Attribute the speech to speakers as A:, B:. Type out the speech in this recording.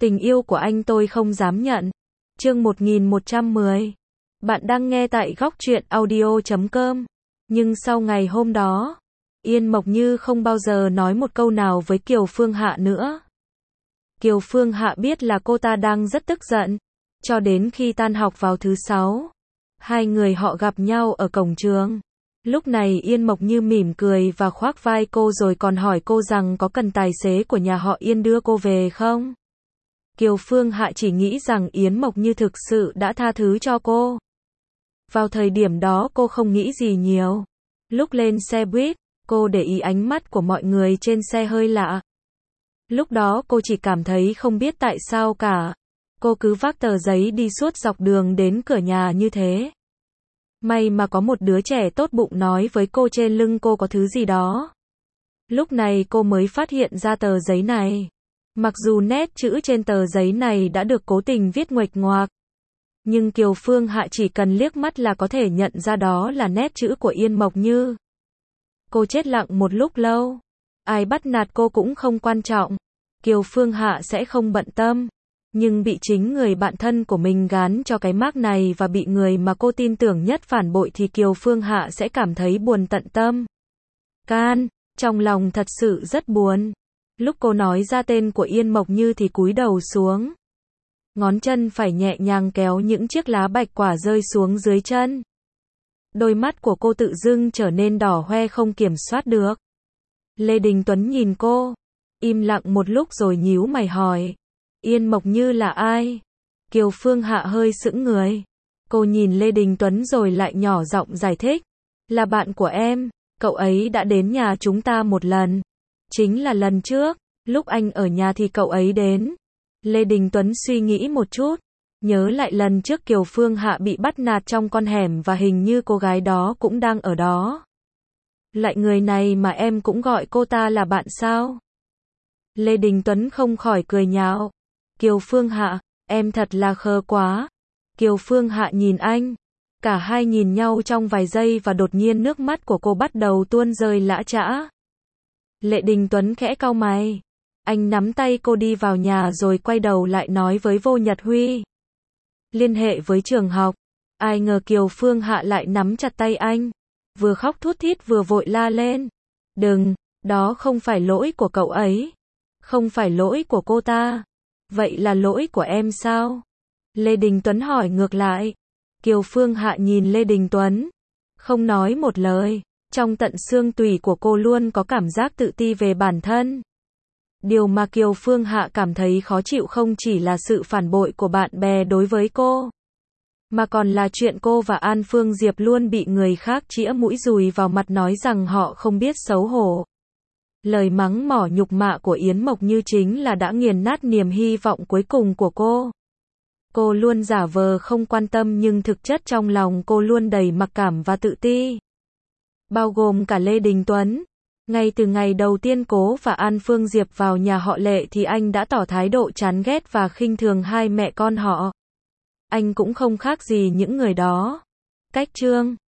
A: Tình yêu của anh tôi không dám nhận. Chương 1110. Bạn đang nghe tại góc truyện audio.com. Nhưng sau ngày hôm đó, Yên Mộc Như không bao giờ nói một câu nào với Kiều Phương Hạ nữa. Kiều Phương Hạ biết là cô ta đang rất tức giận. Cho đến khi tan học vào thứ 6, hai người họ gặp nhau ở cổng trường. Lúc này Yên Mộc Như mỉm cười và khoác vai cô rồi còn hỏi cô rằng có cần tài xế của nhà họ Yên đưa cô về không? Kiều Phương Hạ chỉ nghĩ rằng Yến Mộc Như thực sự đã tha thứ cho cô. Vào thời điểm đó cô không nghĩ gì nhiều. Lúc lên xe buýt, cô để ý ánh mắt của mọi người trên xe hơi lạ. Lúc đó cô chỉ cảm thấy không biết tại sao cả. Cô cứ vác tờ giấy đi suốt dọc đường đến cửa nhà như thế. May mà có một đứa trẻ tốt bụng nói với cô trên lưng cô có thứ gì đó. Lúc này cô mới phát hiện ra tờ giấy này. Mặc dù nét chữ trên tờ giấy này đã được cố tình viết nguệch ngoạc, nhưng Kiều Phương Hạ chỉ cần liếc mắt là có thể nhận ra đó là nét chữ của Yên Mộc Như. Cô chết lặng một lúc lâu. Ai bắt nạt cô cũng không quan trọng. Kiều Phương Hạ sẽ không bận tâm. Nhưng bị chính người bạn thân của mình gán cho cái mác này và bị người mà cô tin tưởng nhất phản bội thì Kiều Phương Hạ sẽ cảm thấy buồn tận tâm. Trong lòng thật sự rất buồn. Lúc cô nói ra tên của Yên Mộc Như thì cúi đầu xuống. Ngón chân phải nhẹ nhàng kéo những chiếc lá bạch quả rơi xuống dưới chân. Đôi mắt của cô tự dưng trở nên đỏ hoe không kiểm soát được. Lê Đình Tuấn nhìn cô, im lặng một lúc rồi nhíu mày hỏi. Yên Mộc Như là ai? Kiều Phương Hạ hơi sững người. Cô nhìn Lê Đình Tuấn rồi lại nhỏ giọng giải thích. Là bạn của em, cậu ấy đã đến nhà chúng ta một lần. Chính là lần trước, lúc anh ở nhà thì cậu ấy đến. Lê Đình Tuấn suy nghĩ một chút, nhớ lại lần trước Kiều Phương Hạ bị bắt nạt trong con hẻm và hình như cô gái đó cũng đang ở đó. Lại người này mà em cũng gọi cô ta là bạn sao? Lê Đình Tuấn không khỏi cười nhạo. Kiều Phương Hạ, em thật là khờ quá. Kiều Phương Hạ nhìn anh. Cả hai nhìn nhau trong vài giây và đột nhiên nước mắt của cô bắt đầu tuôn rơi lã chã. Lê Đình Tuấn khẽ cau mày. Anh nắm tay cô đi vào nhà rồi quay đầu lại nói với Vô Nhật Huy. Liên hệ với trường học. Ai ngờ Kiều Phương Hạ lại nắm chặt tay anh. Vừa khóc thút thít vừa vội la lên. Đừng, đó không phải lỗi của cậu ấy. Không phải lỗi của cô ta. Vậy là lỗi của em sao? Lê Đình Tuấn hỏi ngược lại. Kiều Phương Hạ nhìn Lê Đình Tuấn. Không nói một lời. Trong tận xương tủy của cô luôn có cảm giác tự ti về bản thân. Điều mà Kiều Phương Hạ cảm thấy khó chịu không chỉ là sự phản bội của bạn bè đối với cô, mà còn là chuyện cô và An Phương Diệp luôn bị người khác chĩa mũi dùi vào mặt nói rằng họ không biết xấu hổ. Lời mắng mỏ nhục mạ của Yến Mộc Như chính là đã nghiền nát niềm hy vọng cuối cùng của cô. Cô luôn giả vờ không quan tâm nhưng thực chất trong lòng cô luôn đầy mặc cảm và tự ti. Bao gồm cả Lê Đình Tuấn. Ngay từ ngày đầu tiên Cố và An Phương Diệp vào nhà họ Lệ thì anh đã tỏ thái độ chán ghét và khinh thường hai mẹ con họ. Anh cũng không khác gì những người đó. Cách chương